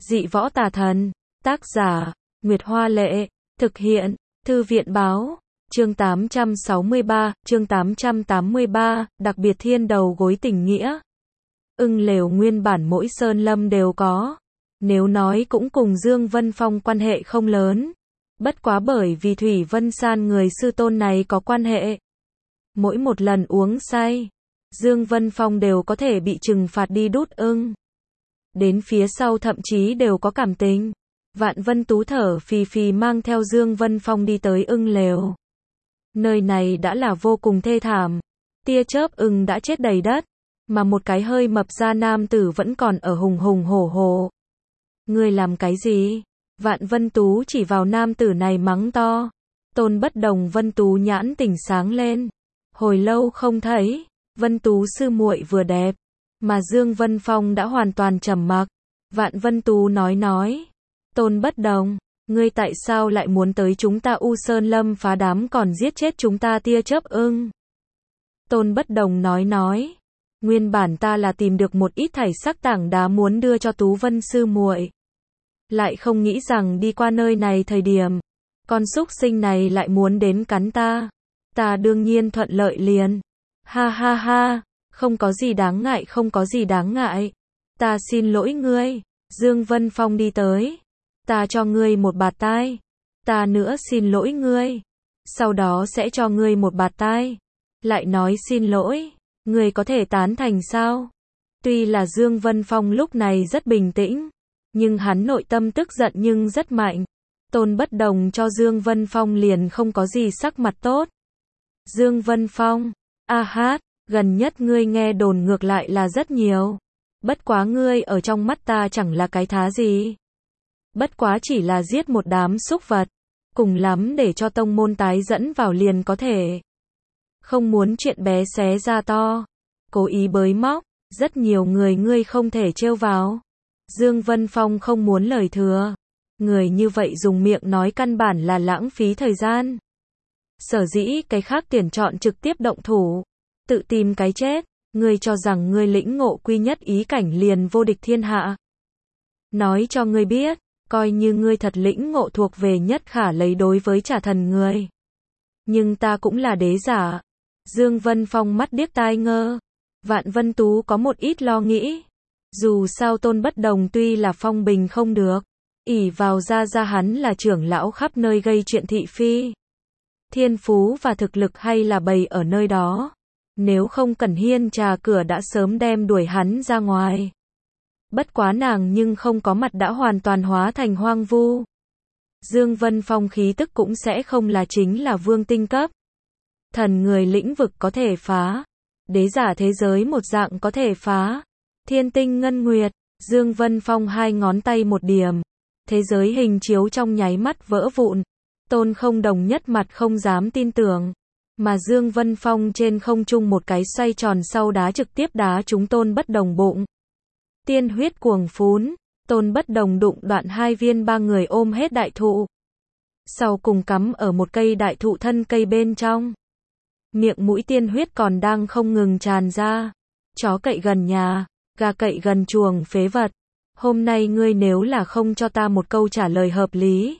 Dị võ tà thần. Tác giả, Nguyệt Hoa Lệ. Thực hiện, Thư viện Báo. Chương 883, đặc biệt thiên đầu gối tình nghĩa. Ưng lều nguyên bản mỗi sơn lâm đều có. Nếu nói cũng cùng Dương Vân Phong quan hệ không lớn. Bất quá bởi vì Thủy Vân San người sư tôn này có quan hệ. Mỗi một lần uống say, Dương Vân Phong đều có thể bị trừng phạt đi đút ưng. Đến phía sau thậm chí đều có cảm tình. Vạn Vân Tú thở phì phì mang theo Dương Vân Phong đi tới ưng lều. Nơi này đã là vô cùng thê thảm. Tia chớp ưng đã chết đầy đất, mà một cái hơi mập ra nam tử vẫn còn ở hùng hùng hổ hổ. Ngươi làm cái gì? Vạn Vân Tú chỉ vào nam tử này mắng to. Tôn Bất Đồng Vân Tú nhãn tỉnh sáng lên. Hồi lâu không thấy, Vân Tú sư muội vừa đẹp, mà Dương Vân Phong đã hoàn toàn trầm mặc. Vạn Vân Tú nói. Tôn Bất Đồng, ngươi tại sao lại muốn tới chúng ta U Sơn Lâm phá đám còn giết chết chúng ta tia chớp ưng? Tôn Bất Đồng nói. Nguyên bản ta là tìm được một ít thảy sắc tảng đá muốn đưa cho Tú Vân sư muội. Lại không nghĩ rằng đi qua nơi này thời điểm, con súc sinh này lại muốn đến cắn ta. Ta đương nhiên thuận lợi liền. Ha ha ha, không có gì đáng ngại, không có gì đáng ngại. Ta xin lỗi ngươi. Dương Vân Phong đi tới. Ta cho ngươi một bạt tai. Ta nữa xin lỗi ngươi. Sau đó sẽ cho ngươi một bạt tai. Lại nói xin lỗi. Ngươi có thể tán thành sao? Tuy là Dương Vân Phong lúc này rất bình tĩnh, nhưng hắn nội tâm tức giận nhưng rất mạnh. Tôn Bất Đồng cho Dương Vân Phong liền không có gì sắc mặt tốt. Dương Vân Phong, a hát, gần nhất ngươi nghe đồn ngược lại là rất nhiều. Bất quá ngươi ở trong mắt ta chẳng là cái thá gì. Bất quá chỉ là giết một đám súc vật, cùng lắm để cho tông môn tái dẫn vào liền có thể. Không muốn chuyện bé xé ra to, cố ý bới móc, rất nhiều người ngươi không thể trêu vào. Dương Vân Phong không muốn lời thừa. Người như vậy dùng miệng nói căn bản là lãng phí thời gian. Sở dĩ cái khác tuyển chọn trực tiếp động thủ, tự tìm cái chết. Ngươi cho rằng ngươi lĩnh ngộ quy nhất ý cảnh liền vô địch thiên hạ. Nói cho ngươi biết, coi như ngươi thật lĩnh ngộ thuộc về nhất khả lấy đối với trả thần người. Nhưng ta cũng là đế giả. Dương Vân Phong mắt điếc tai ngơ. Vạn Vân Tú có một ít lo nghĩ. Dù sao Tôn Bất Đồng tuy là phong bình không được, ỷ vào ra hắn là trưởng lão khắp nơi gây chuyện thị phi. Thiên phú và thực lực hay là bày ở nơi đó. Nếu không Cẩn Hiên trà cửa đã sớm đem đuổi hắn ra ngoài. Bất quá nàng nhưng không có mặt đã hoàn toàn hóa thành hoang vu. Dương Vân Phong khí tức cũng sẽ không là chính là vương tinh cấp. Thần người lĩnh vực có thể phá. Đế giả thế giới một dạng có thể phá. Thiên tinh ngân nguyệt. Dương Vân Phong hai ngón tay một điểm. Thế giới hình chiếu trong nháy mắt vỡ vụn. Tôn Không Đồng nhất mặt không dám tin tưởng. Mà Dương Vân Phong trên không trung một cái xoay tròn sau đá trực tiếp đá trúng Tôn Bất Đồng bụng. Tiên huyết cuồng phún. Tôn Bất Đồng đụng đoạn hai viên ba người ôm hết đại thụ. Sau cùng cắm ở một cây đại thụ thân cây bên trong. Miệng mũi tiên huyết còn đang không ngừng tràn ra. Chó cậy gần nhà, gà cậy gần chuồng phế vật. Hôm nay ngươi nếu là không cho ta một câu trả lời hợp lý,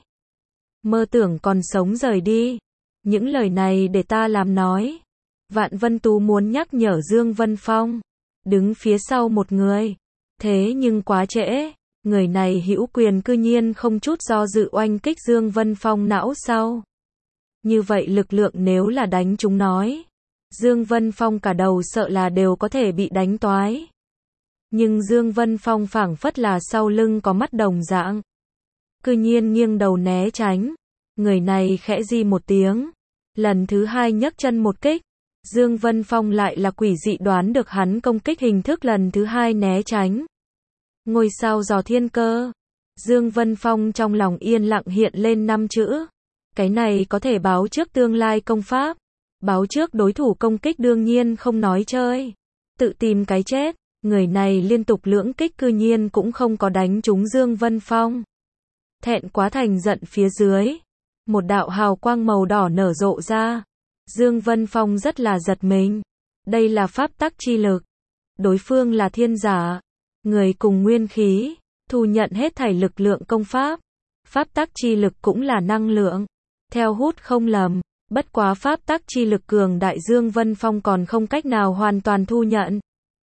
mơ tưởng còn sống rời đi. Những lời này để ta làm nói. Vạn Vân Tú muốn nhắc nhở Dương Vân Phong, đứng phía sau một người. Thế nhưng quá trễ, người này hữu quyền cư nhiên không chút do dự oanh kích Dương Vân Phong não sau. Như vậy lực lượng nếu là đánh chúng nói, Dương Vân Phong cả đầu sợ là đều có thể bị đánh toái. Nhưng Dương Vân Phong phảng phất là sau lưng có mắt đồng dạng. Cư nhiên nghiêng đầu né tránh. Người này khẽ di một tiếng. Lần thứ hai nhấc chân một kích. Dương Vân Phong lại là quỷ dị đoán được hắn công kích hình thức lần thứ hai né tránh. Ngôi sao dò thiên cơ. Dương Vân Phong trong lòng yên lặng hiện lên 5 chữ. Cái này có thể báo trước tương lai công pháp. Báo trước đối thủ công kích đương nhiên không nói chơi. Tự tìm cái chết. Người này liên tục lưỡng kích cư nhiên cũng không có đánh trúng Dương Vân Phong. Thẹn quá thành giận phía dưới. Một đạo hào quang màu đỏ nở rộ ra. Dương Vân Phong rất là giật mình. Đây là pháp tắc chi lực. Đối phương là thiên giả. Người cùng nguyên khí. thu nhận hết thảy lực lượng công pháp. Pháp tắc chi lực cũng là năng lượng. Theo hút không lầm, bất quá pháp tắc chi lực cường đại Dương Vân Phong còn không cách nào hoàn toàn thu nhận.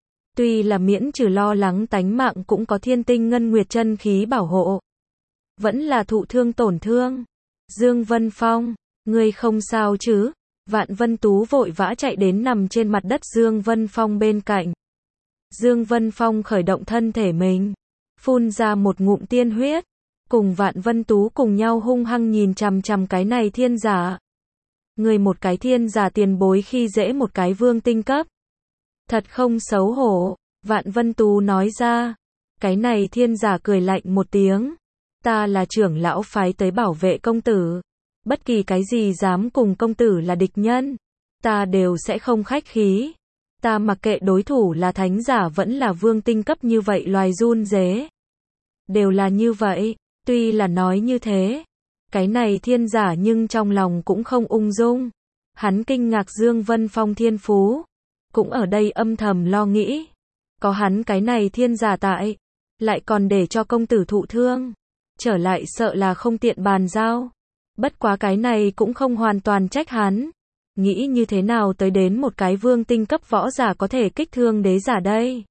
Tuy là miễn trừ lo lắng tánh mạng cũng có thiên tinh ngân nguyệt chân khí bảo hộ. Vẫn là thụ thương tổn thương. Dương Vân Phong, ngươi không sao chứ? Vạn Vân Tú vội vã chạy đến nằm trên mặt đất Dương Vân Phong bên cạnh. Dương Vân Phong khởi động thân thể mình, phun ra một ngụm tiên huyết, cùng Vạn Vân Tú cùng nhau hung hăng nhìn chằm chằm cái này thiên giả. Người một cái thiên giả tiền bối khi dễ một cái vương tinh cấp. Thật không xấu hổ, Vạn Vân Tú nói ra. Cái này thiên giả cười lạnh một tiếng. Ta là trưởng lão phái tới bảo vệ công tử. Bất kỳ cái gì dám cùng công tử là địch nhân, ta đều sẽ không khách khí. Ta mặc kệ đối thủ là thánh giả vẫn là vương tinh cấp như vậy loài run rế. Đều là như vậy, tuy là nói như thế. Cái này thiên giả nhưng trong lòng cũng không ung dung. Hắn kinh ngạc Dương Vân Phong thiên phú. Cũng ở đây âm thầm lo nghĩ. Có hắn cái này thiên giả tại, lại còn để cho công tử thụ thương. Trở lại sợ là không tiện bàn giao. Bất quá cái này cũng không hoàn toàn trách hắn. Nghĩ như thế nào tới đến một cái vương tinh cấp võ giả có thể kích thương đế giả đây?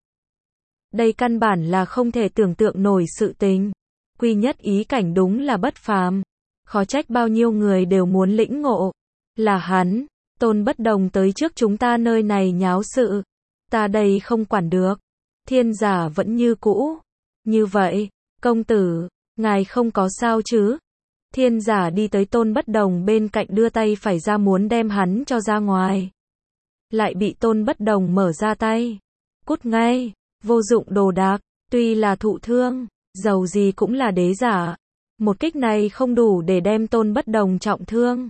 Đây căn bản là không thể tưởng tượng nổi sự tình. Quy nhất ý cảnh đúng là bất phàm. Khó trách bao nhiêu người đều muốn lĩnh ngộ. Là hắn, Tôn Bất Đồng tới trước chúng ta nơi này nháo sự. Ta đây không quản được. Thiên giả vẫn như cũ. Như vậy, công tử, ngài không có sao chứ? Thiên giả đi tới Tôn Bất Đồng bên cạnh đưa tay phải ra muốn đem hắn cho ra ngoài. Lại bị Tôn Bất Đồng mở ra tay. Cút ngay, vô dụng đồ đạc, tuy là thụ thương, dầu gì cũng là đế giả. Một kích này không đủ để đem Tôn Bất Đồng trọng thương.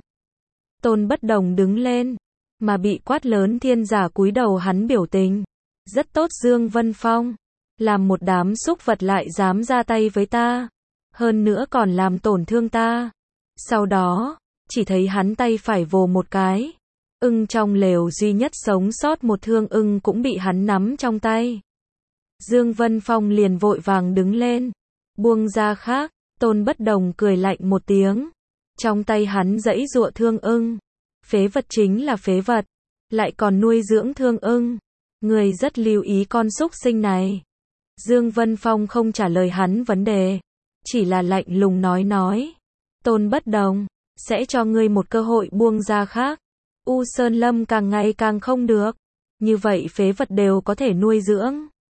Tôn Bất Đồng đứng lên, mà bị quát lớn thiên giả cúi đầu hắn biểu tình. Rất tốt Dương Vân Phong, làm một đám súc vật lại dám ra tay với ta. Hơn nữa còn làm tổn thương ta. Sau đó, chỉ thấy hắn tay phải vồ một cái. Ưng trong lều duy nhất sống sót một thương ưng cũng bị hắn nắm trong tay. Dương Vân Phong liền vội vàng đứng lên. Buông ra khác, Tôn Bất Đồng cười lạnh một tiếng. Trong tay hắn giãy giụa thương ưng. Phế vật chính là phế vật. Lại còn nuôi dưỡng thương ưng. Người rất lưu ý con súc sinh này. Dương Vân Phong không trả lời hắn vấn đề. Chỉ là lạnh lùng nói. Tôn Bất Đồng, sẽ cho ngươi một cơ hội buông ra khác. U Sơn Lâm càng ngày càng không được. Như vậy phế vật đều có thể nuôi dưỡng.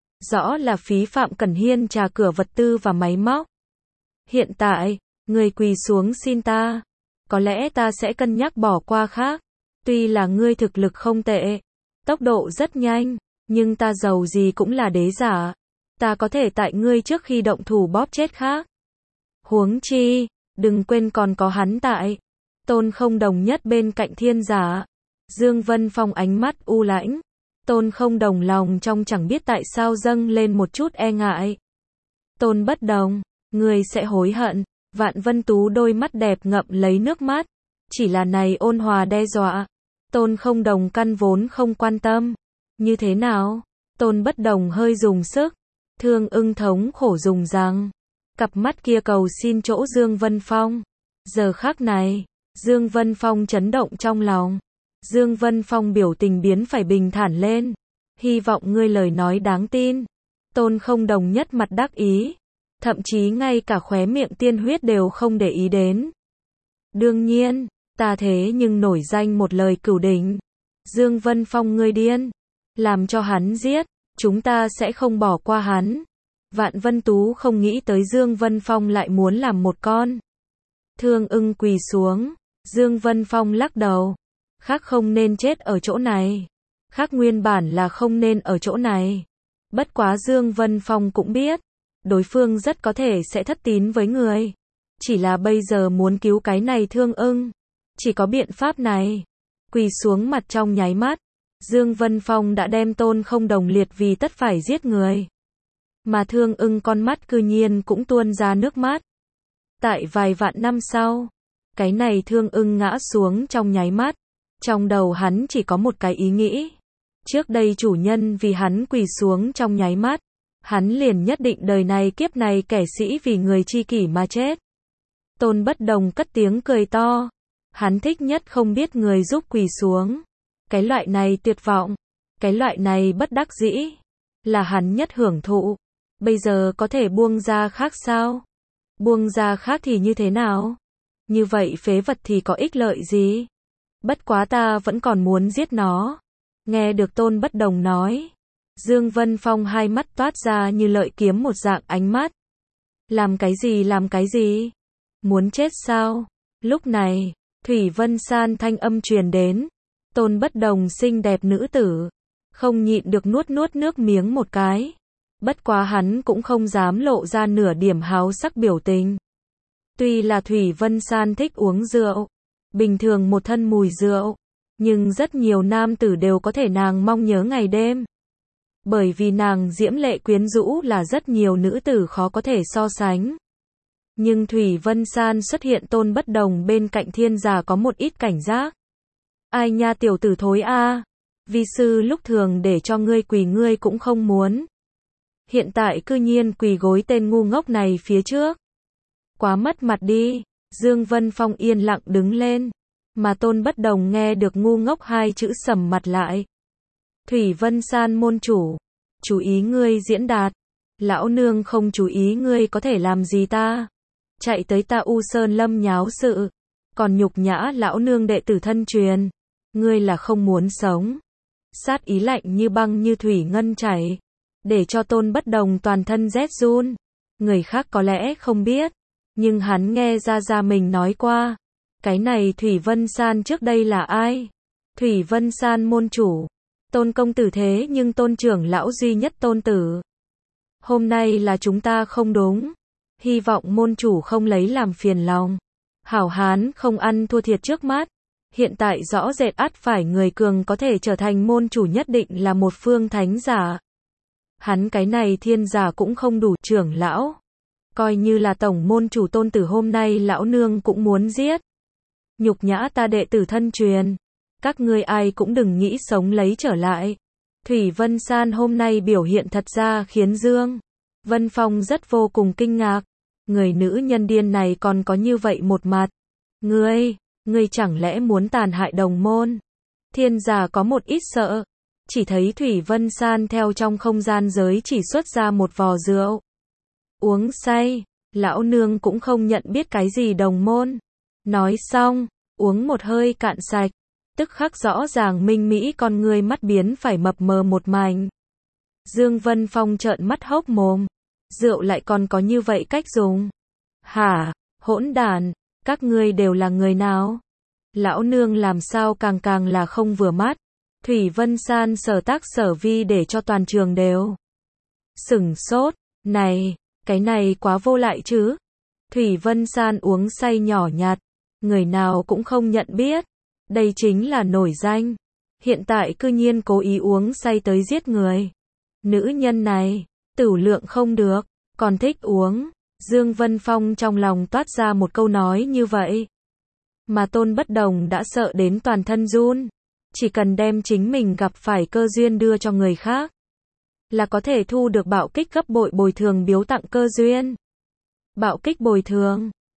Rõ là phí phạm Cẩn Hiên trà cửa vật tư và máy móc. Hiện tại, ngươi quỳ xuống xin ta. Có lẽ ta sẽ cân nhắc bỏ qua khác. Tuy là ngươi thực lực không tệ, tốc độ rất nhanh, nhưng ta giàu gì cũng là đế giả. Ta có thể tại ngươi trước khi động thủ bóp chết khác. Huống chi, đừng quên còn có hắn tại. Tôn Không Đồng nhất bên cạnh thiên giả. Dương Vân Phong ánh mắt u lãnh. Tôn Không Đồng lòng trong chẳng biết tại sao dâng lên một chút e ngại. Tôn Bất Đồng, ngươi sẽ hối hận. Vạn Vân Tú đôi mắt đẹp ngậm lấy nước mắt. Chỉ là này ôn hòa đe dọa. Tôn Không Đồng căn vốn không quan tâm. Như thế nào? Tôn Bất Đồng hơi dùng sức. Thương ưng thống khổ dùng rằng. Cặp mắt kia cầu xin chỗ Dương Vân Phong. Giờ khắc này, Dương Vân Phong chấn động trong lòng. Dương Vân Phong biểu tình biến phải bình thản lên. Hy vọng ngươi lời nói đáng tin. Tôn Không Đồng nhất mặt đắc ý. Thậm chí ngay cả khóe miệng tiên huyết đều không để ý đến. Đương nhiên, ta thế nhưng nổi danh một lời cửu đỉnh. Dương Vân Phong ngươi điên. Làm cho hắn giết, chúng ta sẽ không bỏ qua hắn. Vạn Vân Tú không nghĩ tới Dương Vân Phong lại muốn làm một con thương ưng quỳ xuống. Dương Vân Phong lắc đầu. Khác không nên chết ở chỗ này. Khác nguyên bản là không nên ở chỗ này. Bất quá Dương Vân Phong cũng biết. Đối phương rất có thể sẽ thất tín với người. Chỉ là bây giờ muốn cứu cái này thương ưng. Chỉ có biện pháp này. Quỳ xuống mặt trong nháy mắt. Dương Vân Phong đã đem Tôn Không Đồng liệt vì tất phải giết người. Mà thương ưng con mắt cư nhiên cũng tuôn ra nước mắt. Tại vài vạn năm sau, cái này thương ưng ngã xuống trong nháy mắt. Trong đầu hắn chỉ có một cái ý nghĩ. Trước đây chủ nhân vì hắn quỳ xuống trong nháy mắt. hắn liền nhất định đời này kiếp này kẻ sĩ vì người chi kỷ mà chết. Tôn Bất Đồng cất tiếng cười to. Hắn thích nhất không biết người giúp quỳ xuống. Cái loại này tuyệt vọng, cái loại này bất đắc dĩ, là hắn nhất hưởng thụ. Bây giờ có thể buông ra khác sao? Buông ra khác thì như thế nào? Như vậy phế vật thì có ích lợi gì? Bất quá ta vẫn còn muốn giết nó. Nghe được Tôn Bất Đồng nói, Dương Vân Phong hai mắt toát ra như lợi kiếm một dạng ánh mắt. Làm cái gì làm cái gì? Muốn chết sao? Lúc này, Thủy Vân San thanh âm truyền đến. Tôn Bất Đồng xinh đẹp nữ tử, không nhịn được nuốt nước miếng một cái. Bất quá hắn cũng không dám lộ ra nửa điểm háo sắc biểu tình. Tuy là Thủy Vân San thích uống rượu, bình thường một thân mùi rượu, nhưng rất nhiều nam tử đều có thể nàng mong nhớ ngày đêm. Bởi vì nàng diễm lệ quyến rũ là rất nhiều nữ tử khó có thể so sánh. Nhưng Thủy Vân San xuất hiện Tôn Bất Đồng bên cạnh thiên giả có một ít cảnh giác. Ai nha tiểu tử thối a, vi sư lúc thường để cho ngươi quỳ ngươi cũng không muốn. Hiện tại cư nhiên quỳ gối tên ngu ngốc này phía trước. Quá mất mặt đi. Dương Vân Phong yên lặng đứng lên. Mà Tôn Bất Đồng nghe được ngu ngốc hai chữ sầm mặt lại. Thủy Vân San môn chủ, chú ý ngươi diễn đạt. Lão nương không chú ý ngươi có thể làm gì ta. Chạy tới ta U Sơn Lâm nháo sự. Còn nhục nhã lão nương đệ tử thân truyền. Ngươi là không muốn sống. Sát ý lạnh như băng như thủy ngân chảy. Để cho Tôn Bất Đồng toàn thân rét run. Người khác có lẽ không biết. Nhưng hắn nghe ra mình nói qua. Cái này Thủy Vân San trước đây là ai? Thủy Vân San môn chủ. Tôn công tử thế nhưng Tôn trưởng lão duy nhất Tôn tử. Hôm nay là chúng ta không đúng. Hy vọng môn chủ không lấy làm phiền lòng. Hảo hán không ăn thua thiệt trước mắt. Hiện tại rõ rệt ắt phải người cường có thể trở thành môn chủ nhất định là một phương thánh giả. Hắn cái này thiên giả cũng không đủ trưởng lão. Coi như là tổng môn chủ Tôn tử hôm nay lão nương cũng muốn giết. Nhục nhã ta đệ tử thân truyền. Các ngươi ai cũng đừng nghĩ sống lấy trở lại. Thủy Vân San hôm nay biểu hiện thật ra khiến Dương Vân Phong rất vô cùng kinh ngạc. Người nữ nhân điên này còn có như vậy một mặt. Ngươi chẳng lẽ muốn tàn hại đồng môn? Thiên giả có một ít sợ. Chỉ thấy Thủy Vân San theo trong không gian giới chỉ xuất ra một vò rượu. Uống say, lão nương cũng không nhận biết cái gì đồng môn. Nói xong, uống một hơi cạn sạch. Tức khắc rõ ràng minh mỹ con ngươi mắt biến phải mập mờ một mảnh. Dương Vân Phong trợn mắt hốc mồm. Rượu lại còn có như vậy cách dùng. Hả, hỗn đản, các ngươi đều là người nào? Lão nương làm sao càng là không vừa mắt. Thủy Vân San sở tác sở vi để cho toàn trường đều sửng sốt. Này, cái này quá vô lại chứ. Thủy Vân San uống say nhỏ nhạt. Người nào cũng không nhận biết. Đây chính là nổi danh. Hiện tại cư nhiên cố ý uống say tới giết người. Nữ nhân này, tửu lượng không được, còn thích uống. Dương Vân Phong trong lòng toát ra một câu nói như vậy. Mà Tôn Bất Đồng đã sợ đến toàn thân run. Chỉ cần đem chính mình gặp phải cơ duyên đưa cho người khác. Là có thể thu được bạo kích gấp bội bồi thường biếu tặng cơ duyên. Bạo kích bồi thường.